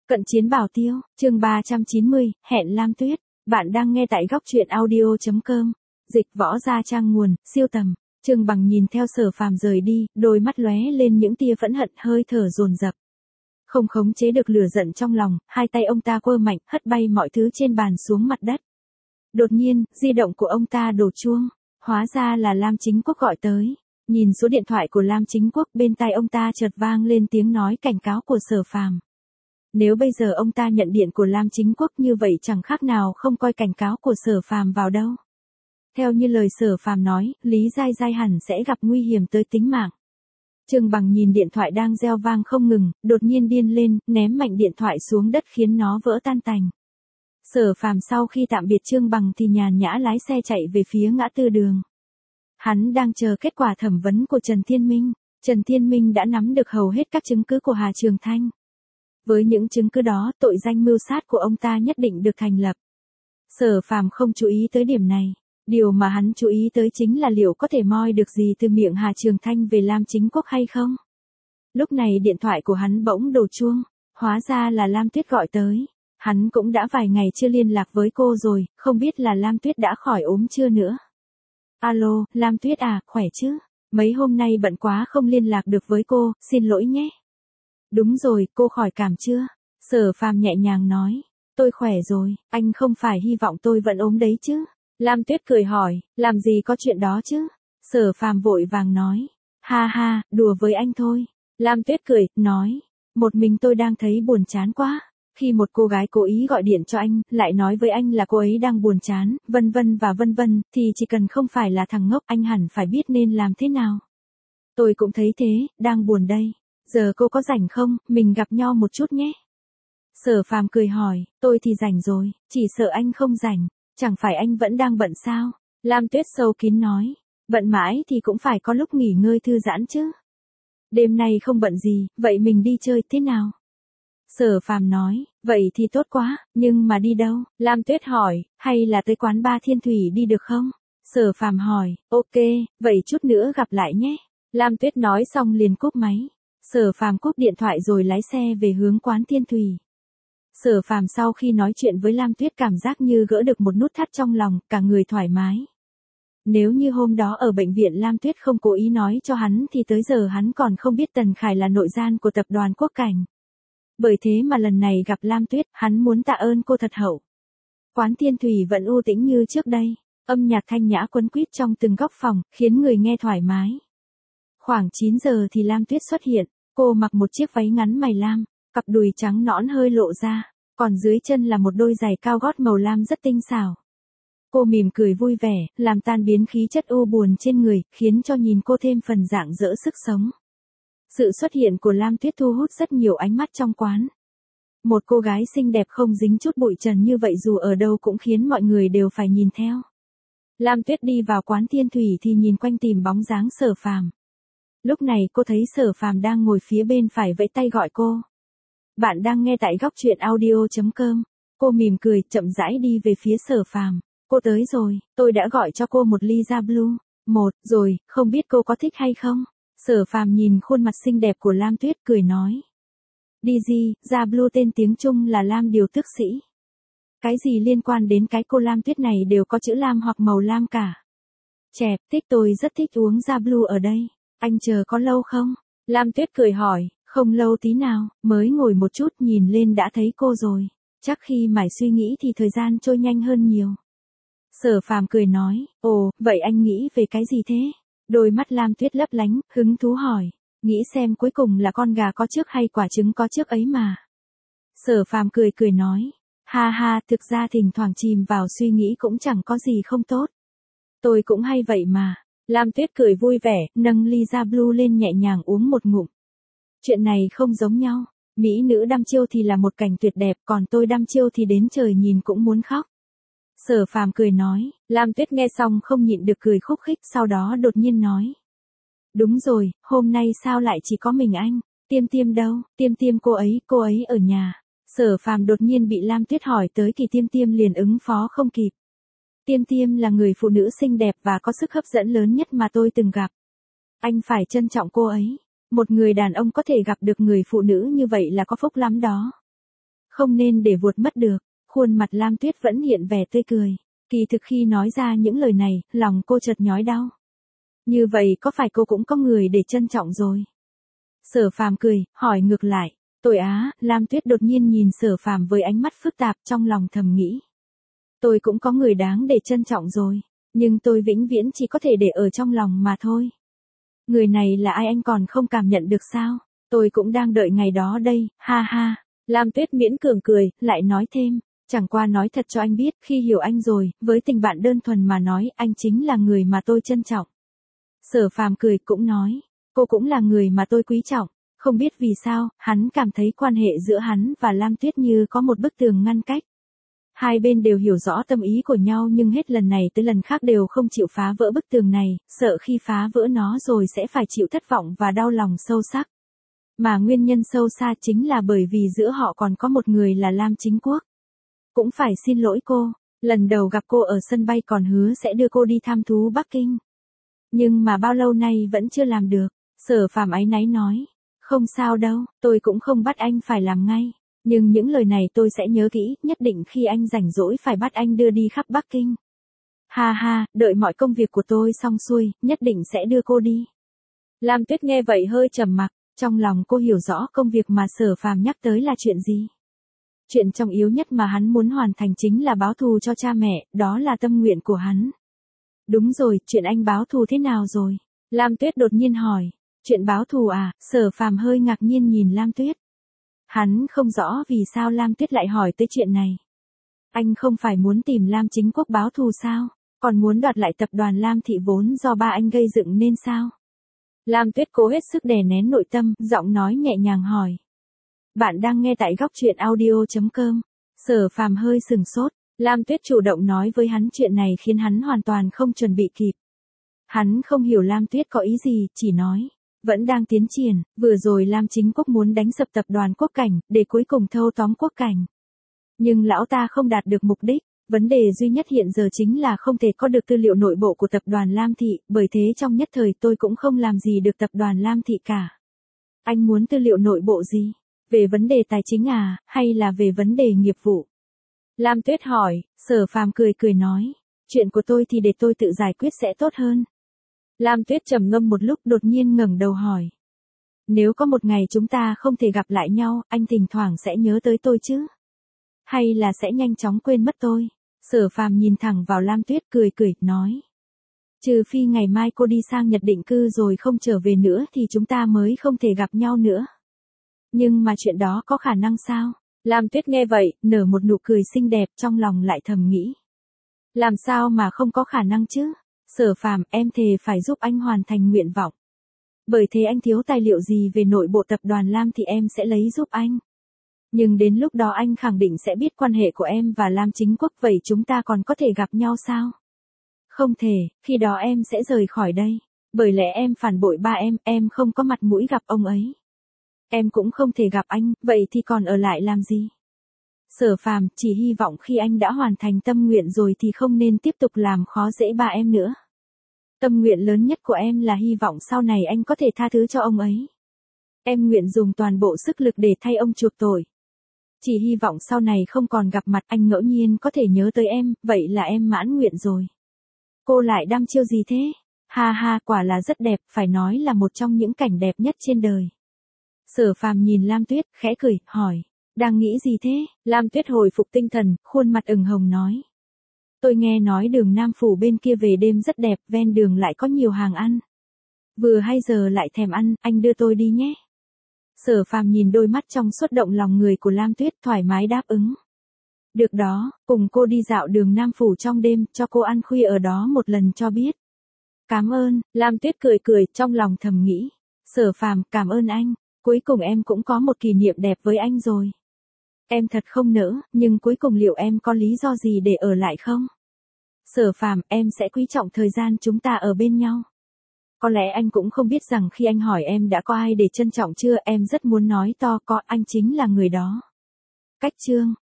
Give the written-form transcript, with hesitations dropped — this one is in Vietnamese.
Cận chiến bảo tiêu, chương 390, hẹn Lam Tuyết. Bạn đang nghe tại góc truyện audio.com. Dịch võ gia trang nguồn, siêu tầm. Trương Bằng nhìn theo Sở Phàm rời đi, đôi mắt lóe lên những tia phẫn hận, hơi thở dồn dập. Không khống chế được lửa giận trong lòng, hai tay ông ta quơ mạnh, hất bay mọi thứ trên bàn xuống mặt đất. Đột nhiên, di động của ông ta đổ chuông. Hóa ra là Lam Chính Quốc gọi tới. Nhìn số điện thoại của Lam Chính Quốc, bên tai ông ta chợt vang lên tiếng nói cảnh cáo của Sở Phàm. Nếu bây giờ ông ta nhận điện của Lam Chính Quốc như vậy chẳng khác nào không coi cảnh cáo của Sở Phàm vào đâu. Theo như lời Sở Phàm nói, Lý Giai Giai hẳn sẽ gặp nguy hiểm tới tính mạng. Trương Bằng nhìn điện thoại đang reo vang không ngừng, đột nhiên điên lên, ném mạnh điện thoại xuống đất khiến nó vỡ tan tành. Sở Phàm sau khi tạm biệt Trương Bằng thì nhàn nhã lái xe chạy về phía ngã tư đường. Hắn đang chờ kết quả thẩm vấn của Trần Thiên Minh. Trần Thiên Minh đã nắm được hầu hết các chứng cứ của Hà Trường Thanh. Với những chứng cứ đó, tội danh mưu sát của ông ta nhất định được thành lập. Sở Phàm không chú ý tới điểm này. Điều mà hắn chú ý tới chính là liệu có thể moi được gì từ miệng Hà Trường Thanh về Lam Chính Quốc hay không. Lúc này điện thoại của hắn bỗng đổ chuông. Hóa ra là Lam Tuyết gọi tới. Hắn cũng đã vài ngày chưa liên lạc với cô rồi, không biết là Lam Tuyết đã khỏi ốm chưa nữa. Alo, Lam Tuyết à, khỏe chứ? Mấy hôm nay bận quá không liên lạc được với cô, xin lỗi nhé. Đúng rồi, cô khỏi cảm chưa? Sở Phàm nhẹ nhàng nói. Tôi khỏe rồi, anh không phải hy vọng tôi vẫn ốm đấy chứ? Lam Tuyết cười hỏi, làm gì có chuyện đó chứ? Sở Phàm vội vàng nói. Ha ha, đùa với anh thôi. Lam Tuyết cười, nói. Một mình tôi đang thấy buồn chán quá. Khi một cô gái cố ý gọi điện cho anh, lại nói với anh là cô ấy đang buồn chán, vân vân, thì chỉ cần không phải là thằng ngốc anh hẳn phải biết nên làm thế nào. Tôi cũng thấy thế, đang buồn đây. Giờ cô có rảnh không, mình gặp nhau một chút nhé. Sở Phàm cười hỏi, tôi thì rảnh rồi, chỉ sợ anh không rảnh, chẳng phải anh vẫn đang bận sao? Lam Tuyết sâu kín nói, bận mãi thì cũng phải có lúc nghỉ ngơi thư giãn chứ. Đêm nay không bận gì, vậy mình đi chơi thế nào? Sở Phàm nói, vậy thì tốt quá, nhưng mà đi đâu? Lam Tuyết hỏi, hay là tới quán bar Thiên Thủy đi được không? Sở Phàm hỏi, ok, vậy chút nữa gặp lại nhé. Lam Tuyết nói xong liền cúp máy. Sở Phàm cúp điện thoại rồi lái xe về hướng quán Thiên Thủy. Sở Phàm sau khi nói chuyện với Lam Tuyết cảm giác như gỡ được một nút thắt trong lòng, cả người thoải mái. Nếu như hôm đó ở bệnh viện Lam Tuyết không cố ý nói cho hắn thì tới giờ hắn còn không biết Tần Khải là nội gian của tập đoàn Quốc Cảnh. Bởi thế mà lần này gặp Lam Tuyết, hắn muốn tạ ơn cô thật hậu. Quán Thiên Thủy vẫn u tĩnh như trước đây, âm nhạc thanh nhã quấn quýt trong từng góc phòng, khiến người nghe thoải mái. Khoảng 9 giờ thì Lam Tuyết xuất hiện, cô mặc một chiếc váy ngắn mày lam, cặp đùi trắng nõn hơi lộ ra, còn dưới chân là một đôi giày cao gót màu lam rất tinh xảo. Cô mỉm cười vui vẻ, làm tan biến khí chất u buồn trên người, khiến cho nhìn cô thêm phần rạng rỡ sức sống. Sự xuất hiện của Lam Tuyết thu hút rất nhiều ánh mắt trong quán. Một cô gái xinh đẹp không dính chút bụi trần như vậy dù ở đâu cũng khiến mọi người đều phải nhìn theo. Lam Tuyết đi vào quán Thiên Thủy thì nhìn quanh tìm bóng dáng Sở Phàm. Lúc này cô thấy Sở Phàm đang ngồi phía bên phải vẫy tay gọi cô. Bạn đang nghe tại góc truyện audio.com. Cô mỉm cười, chậm rãi đi về phía Sở Phàm. Cô tới rồi, tôi đã gọi cho cô một ly Da Blue. Một, rồi, không biết cô có thích hay không? Sở Phàm nhìn khuôn mặt xinh đẹp của Lam Tuyết cười nói. DG, Da Blue tên tiếng Trung là Lam Điều Tước Sĩ. Cái gì liên quan đến cái cô Lam Tuyết này đều có chữ lam hoặc màu lam cả. Chẹp, thích tôi rất thích uống Da Blue ở đây. Anh chờ có lâu không? Lam Tuyết cười hỏi, không lâu tí nào, mới ngồi một chút nhìn lên đã thấy cô rồi. Chắc khi mải suy nghĩ thì thời gian trôi nhanh hơn nhiều. Sở Phàm cười nói, ồ, vậy anh nghĩ về cái gì thế? Đôi mắt Lam Tuyết lấp lánh, hứng thú hỏi, nghĩ xem cuối cùng là con gà có trước hay quả trứng có trước ấy mà. Sở Phàm cười nói, ha ha, thực ra thỉnh thoảng chìm vào suy nghĩ cũng chẳng có gì không tốt. Tôi cũng hay vậy mà. Lam Tuyết cười vui vẻ, nâng ly Da Blue lên nhẹ nhàng uống một ngụm. Chuyện này không giống nhau, mỹ nữ đăm chiêu thì là một cảnh tuyệt đẹp, còn tôi đăm chiêu thì đến trời nhìn cũng muốn khóc. Sở Phàm cười nói, Lam Tuyết nghe xong không nhịn được cười khúc khích, sau đó đột nhiên nói. Đúng rồi, hôm nay sao lại chỉ có mình anh, Tiêm Tiêm đâu, Tiêm Tiêm cô ấy ở nhà. Sở Phàm đột nhiên bị Lam Tuyết hỏi tới thì Tiêm Tiêm liền ứng phó không kịp. Tiêm Tiêm là người phụ nữ xinh đẹp và có sức hấp dẫn lớn nhất mà tôi từng gặp. Anh phải trân trọng cô ấy. Một người đàn ông có thể gặp được người phụ nữ như vậy là có phúc lắm đó. không nên để vuột mất được. Khuôn mặt Lam Tuyết vẫn hiện vẻ tươi cười. Kỳ thực khi nói ra những lời này, lòng cô chợt nhói đau. Như vậy có phải cô cũng có người để trân trọng rồi? Sở Phàm cười, hỏi ngược lại. Tôi á, Lam Tuyết đột nhiên nhìn Sở Phàm với ánh mắt phức tạp, trong lòng thầm nghĩ. Tôi cũng có người đáng để trân trọng rồi, nhưng tôi vĩnh viễn chỉ có thể để ở trong lòng mà thôi. Người này là ai anh còn không cảm nhận được sao? Tôi cũng đang đợi ngày đó đây, ha ha. Lam Tuyết miễn cường cười, lại nói thêm. Chẳng qua nói thật cho anh biết, khi hiểu anh rồi, với tình bạn đơn thuần mà nói, anh chính là người mà tôi trân trọng. Sở Phàm cười cũng nói, cô cũng là người mà tôi quý trọng. Không biết vì sao, hắn cảm thấy quan hệ giữa hắn và Lam Tuyết như có một bức tường ngăn cách. Hai bên đều hiểu rõ tâm ý của nhau nhưng hết lần này tới lần khác đều không chịu phá vỡ bức tường này, sợ khi phá vỡ nó rồi sẽ phải chịu thất vọng và đau lòng sâu sắc. Mà nguyên nhân sâu xa chính là bởi vì giữa họ còn có một người là Lam Chính Quốc. Cũng phải xin lỗi cô, lần đầu gặp cô ở sân bay còn hứa sẽ đưa cô đi thăm thú Bắc Kinh. Nhưng mà bao lâu nay vẫn chưa làm được, Sở Phàm áy náy nói. Không sao đâu, tôi cũng không bắt anh phải làm ngay. Nhưng những lời này tôi sẽ nhớ kỹ, nhất định khi anh rảnh rỗi phải bắt anh đưa đi khắp Bắc Kinh. Ha ha, đợi mọi công việc của tôi xong xuôi, nhất định sẽ đưa cô đi. Lam Tuyết nghe vậy hơi trầm mặc, trong lòng cô hiểu rõ công việc mà Sở Phàm nhắc tới là chuyện gì. Chuyện trọng yếu nhất mà hắn muốn hoàn thành chính là báo thù cho cha mẹ, đó là tâm nguyện của hắn. Đúng rồi, chuyện anh báo thù thế nào rồi? Lam Tuyết đột nhiên hỏi. Chuyện báo thù à? Sở Phàm hơi ngạc nhiên nhìn Lam Tuyết. Hắn không rõ vì sao Lam Tuyết lại hỏi tới chuyện này. Anh không phải muốn tìm Lam Chính Quốc báo thù sao? Còn muốn đoạt lại tập đoàn Lam Thị vốn do ba anh gây dựng nên sao? Lam Tuyết cố hết sức đè nén nội tâm, giọng nói nhẹ nhàng hỏi. Bạn đang nghe tại góc truyện audio.com. Sở Phàm hơi sừng sốt. Lam Tuyết chủ động nói với hắn chuyện này khiến hắn hoàn toàn không chuẩn bị kịp. Hắn không hiểu Lam Tuyết có ý gì, chỉ nói. Vẫn đang tiến triển, vừa rồi Lam Chính Quốc muốn đánh sập tập đoàn Quốc Cảnh, để cuối cùng thâu tóm Quốc Cảnh. Nhưng lão ta không đạt được mục đích, vấn đề duy nhất hiện giờ chính là không thể có được tư liệu nội bộ của tập đoàn Lam Thị, bởi thế trong nhất thời tôi cũng không làm gì được tập đoàn Lam Thị cả. Anh muốn tư liệu nội bộ gì? Về vấn đề tài chính à, hay là về vấn đề nghiệp vụ? Lam Tuyết hỏi, Sở Phàm cười cười nói, chuyện của tôi thì để tôi tự giải quyết sẽ tốt hơn. Lam Tuyết trầm ngâm một lúc đột nhiên ngẩng đầu hỏi. Nếu có một ngày chúng ta không thể gặp lại nhau, anh thỉnh thoảng sẽ nhớ tới tôi chứ? Hay là sẽ nhanh chóng quên mất tôi? Sở Phàm nhìn thẳng vào Lam Tuyết cười cười, nói. Trừ phi ngày mai cô đi sang Nhật định cư rồi không trở về nữa thì chúng ta mới không thể gặp nhau nữa. Nhưng mà chuyện đó có khả năng sao? Lam Tuyết nghe vậy, nở một nụ cười xinh đẹp, trong lòng lại thầm nghĩ. Làm sao mà không có khả năng chứ? Sở Phàm, em thề phải giúp anh hoàn thành nguyện vọng. Bởi thế anh thiếu tài liệu gì về nội bộ tập đoàn Lam thì em sẽ lấy giúp anh. Nhưng đến lúc đó anh khẳng định sẽ biết quan hệ của em và Lam Chính Quốc, vậy chúng ta còn có thể gặp nhau sao? Không thể, khi đó em sẽ rời khỏi đây. Bởi lẽ em phản bội ba em không có mặt mũi gặp ông ấy. Em cũng không thể gặp anh, vậy thì còn ở lại làm gì? Sở Phàm, chỉ hy vọng khi anh đã hoàn thành tâm nguyện rồi thì không nên tiếp tục làm khó dễ ba em nữa. Tâm nguyện lớn nhất của em là hy vọng sau này anh có thể tha thứ cho ông ấy. Em nguyện dùng toàn bộ sức lực để thay ông chuộc tội. Chỉ hy vọng sau này không còn gặp mặt anh ngẫu nhiên có thể nhớ tới em, vậy là em mãn nguyện rồi. Cô lại đăm chiêu gì thế? Ha ha, quả là rất đẹp, phải nói là một trong những cảnh đẹp nhất trên đời. Sở Phàm nhìn Lam Tuyết, khẽ cười, hỏi. Đang nghĩ gì thế? Lam Tuyết hồi phục tinh thần, khuôn mặt ửng hồng nói. Tôi nghe nói đường Nam Phủ bên kia về đêm rất đẹp, ven đường lại có nhiều hàng ăn. Vừa hay giờ lại thèm ăn, anh đưa tôi đi nhé. Sở Phàm nhìn đôi mắt trong suốt động lòng người của Lam Tuyết, thoải mái đáp ứng. Được đó, cùng cô đi dạo đường Nam Phủ trong đêm, cho cô ăn khuya ở đó một lần cho biết. Cảm ơn, Lam Tuyết cười cười, trong lòng thầm nghĩ. Sở Phàm, cảm ơn anh, cuối cùng em cũng có một kỷ niệm đẹp với anh rồi. Em thật không nỡ, nhưng cuối cùng liệu em có lý do gì để ở lại không? Sở Phàm, em sẽ quý trọng thời gian chúng ta ở bên nhau. Có lẽ anh cũng không biết rằng khi anh hỏi em đã có ai để trân trọng chưa, em rất muốn nói to có, anh chính là người đó. Cách chương